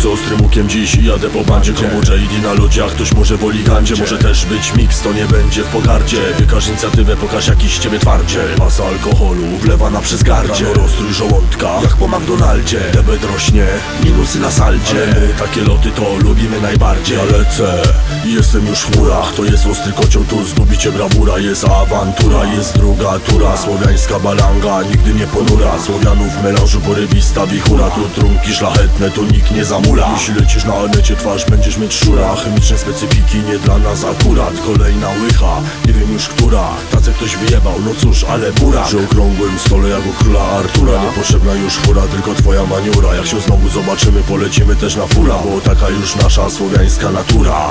Lecę ostrym łukiem dziś i jadę po bandzie. Komu JD na lodziach, ktoś może woli gandzie. Może też być mix, to nie będzie w pogardzie. Wykaż inicjatywę, pokaż jakiś z ciebie twardziel. Masa alkoholu wlewana przez gardzie. Rozstrój żołądka, jak po McDonaldzie. Debet rośnie, minusy na saldzie. Ale my takie loty to lubimy najbardziej. Ja lecę, jestem już w murach. To jest ostry kocioł, tu zgubicie brawura. Jest awantura, jest druga tura. Słowiańska balanga, nigdy nie ponura. Słowianów w melanżu porywista wichura. Tu trunki szlachetne, tu nikt nie zamula. Jeśli lecisz na anecie, twarz będziesz mieć szura. Chemiczne specyfiki nie dla nas akurat. Kolejna łycha, nie wiem już która. Tacę ktoś wyjebał, no cóż, ale burak. Przy okrągłym stole jak u króla Artura. Niepotrzebna już fura, tylko twoja maniura. Jak się znowu zobaczymy, polecimy też na fura. Bo taka już nasza słowiańska natura.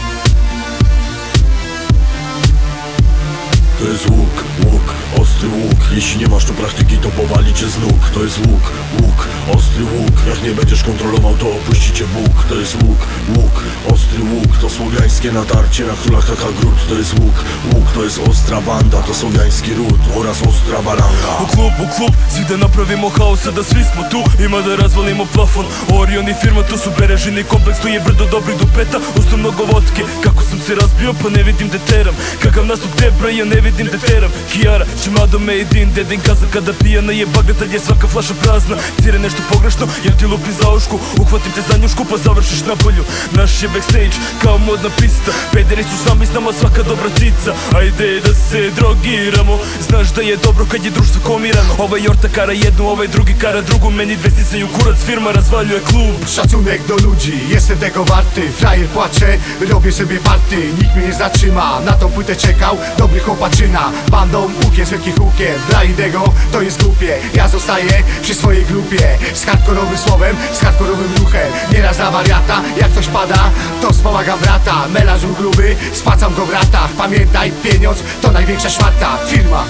To jest łuk, ostry łuk. Jeśli nie masz tu praktyki, to powali cię z nóg. To jest łuk, ostry łuk. Jak nie będziesz kontrolował, to opuści cię Bóg. To jest łuk, ostry łuk. To słowiańskie natarcie na króla Haka Grud. To jest łuk, to jest ostra banda. To słowiański ród oraz ostra balanga. U klub, svi da napravimo haosa, da svi smo tu. Ima da razvalimo plafon, Orion i firma, to su berežini kompleks. Tu je brdo dobrih dupeta, usto mnogo vodke. Kako sam se razbio, pa ne vidim da teram. Kakav nastup Debra, ja ne vidim da teram. Kijara, Čimado made in, dedin kazan kada pijana je bagatelj, je svaka flaša prazna. Cire nešto pogrešno, ja ti lupim za ušku. Uhvatim te za njušku, pa završiš na polju. Naš je backstage, kao modna pista. Pederi su sami s nama, svaka dobra cica. Ajde da se drogiramo, znaš da je dobro kad je društvo komirano. Ovaj orta kara jednu, ovaj drugi kara drugu. Meni dve sisaju kurac, firma razvaljuje klub. Szacunek do ludzi, jestem tego warty. Frajer płacze, robię sobie party. Nikt mnie nie zatrzyma, na tą płytę czekał dobry chłopaczyna. Bandą łukiem, z wielkich łukiem. Dla innego to jest głupie. Ja zostaję przy swojej grupie. Z hardkorowym słowem, z hardkorowym ruchem. Nieraz na wariata, jak coś pada, to wspomagam brata. Melanż gruby, spłacam go w ratach. Pamiętaj, pieniądz to największa szmata. Firma.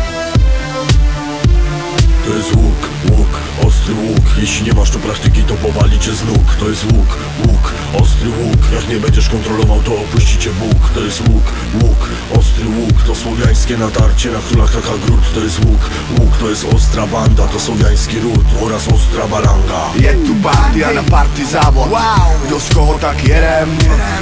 To jest łuk, ostry łuk. Jeśli nie masz tu praktyki, to powali cię z nóg. To jest łuk, ostry łuk. Jak nie będziesz kontrolował, to opuści cię Bóg. To jest łuk, ostry łuk. To słowiańskie natarcie na króla Haka Grud. To jest łuk, to jest ostra banda. To słowiański ród oraz ostra balanga. Je tu partia na party závod. Kdo z koho tak jedem,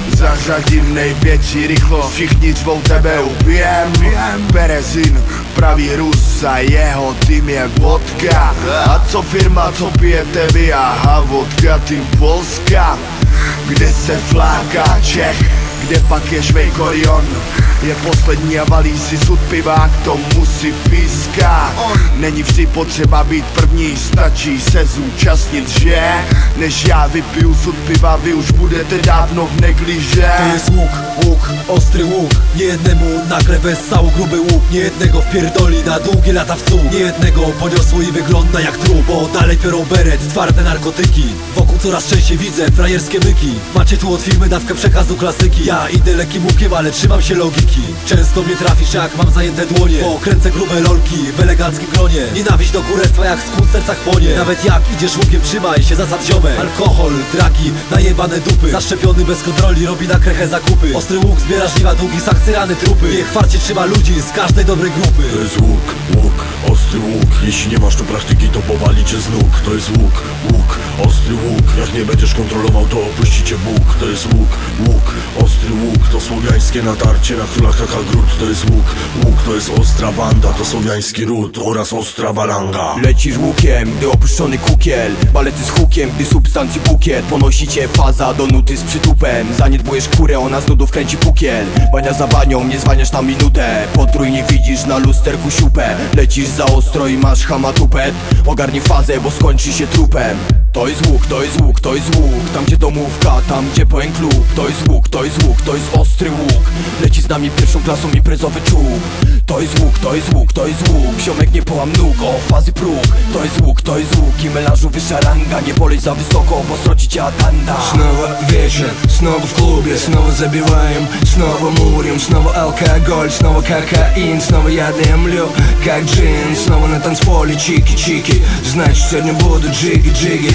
zařadím největší rychlost. Všichni řvou, tebe ubijem. Berezin, pravý Rus a jeho tým je vodka. A co firma, co pijete vy? Aha, vodka, tým Polska. Kde se fláká Čech, kde pak je Švejkorion. Je poslední a valí si sud piva, k tomu si píská. Není vždy potřeba být první, stačí se zúčastnit, že? Než já vypiju sud piva, vy už budete dávno v negliže. To jest łuk, ostry łuk. Niejednemu nagle wessało gruby łuk. Niejednego wpierdoli na długie lata w cół. Niejednego poniosło i wygląda jak trup. Bo dalej piorą beret, twarde narkotyki. Wokół coraz częściej widzę frajerskie byki. Macie tu od firmy dawkę przekazu klasyki. Ja idę lekkim łukiem, ale trzymam się logiki. Często mnie trafisz jak mam zajęte dłonie, bo kręcę grube lolki w eleganckim gronie. Nienawiść do kurestwa jak skór w sercach płonie. Nawet jak idziesz łukiem, trzymaj się zasad ziomek. Alkohol, dragi, najebane dupy. Zaszczepiony bez kontroli robi na krechę zakupy. Ostry łuk zbiera żniwa, długi sakcy, rany trupy. Niech farcie trzyma ludzi z każdej dobrej grupy. To jest łuk, ostry łuk. Jeśli nie masz tu praktyki, to powali cię z nóg. To jest łuk, ostry łuk. Jak nie będziesz kontrolował, to opuści cię Bóg. To jest łuk, ostry łuk. To słowiańskie natarcie na króla Haka Grud. To jest łuk, to jest ostra banda. To słowiański ród oraz ostra balanga. Lecisz łukiem, gdy opuszczony kukiel. Balety z hukiem, gdy substancji bukiet. Ponosi cię faza do nuty z przytupem. Zaniedbujesz kurę, ona z nudów kręci pukiel. Bania za banią, nie zwalniasz na minutę. Potrójnie widzisz na lusterku siupę. Lecisz za ostro i masz hamatupet. Ogarnij fazę, bo skończy się trupem. To jest łuk, to jest łuk, to jest łuk. Tam gdzie domówka, tam gdzie pełen klub. To jest łuk, to jest łuk, to jest ostry łuk. Leci z nami pierwszą klasą imprezowy czub. To jest łuk, to jest łuk, to jest łuk. Ziomek nie połam nóg, o fazy próg. To jest łuk, to jest łuk. I melanżu wyższa ranga. Nie poleć za wysoko, bo sroci cię atanda. Снова вечер, снова в клубе, снова забиваем, снова мурим, снова алкоголь, снова кокаин, снова я дымлю, как джин. Снова на танцполе чики-чики, значит сегодня будут джиги-джиги.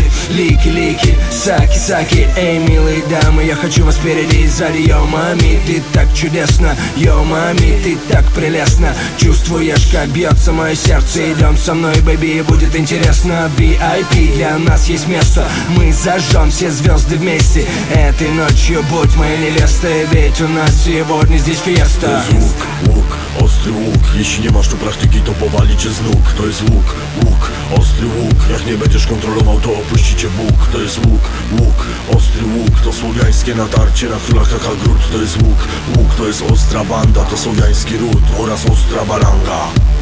Лики, саки, эй, милые дамы, я хочу вас впереди и сзади. Йо, мами, ты так чудесна, йо, мами, ты так прелестна. Чувствуешь, как бьется мое сердце? Идем со мной, бэби, будет интересно. VIP, для нас есть место, мы зажжем все звезды вместе. Этой ночью будь моей невестой, ведь у нас сегодня здесь фиеста. To jest łuk, ostry łuk. Jeśli nie masz tu praktyki, to powali cię z nóg. To jest łuk, ostry łuk. Jak nie będziesz kontrolował, to opuści cię Bóg. To jest łuk, ostry łuk. To słowiańskie natarcie na króla Kakagród. To jest łuk, to jest ostra banda. To słowiański ród oraz ostra balanga.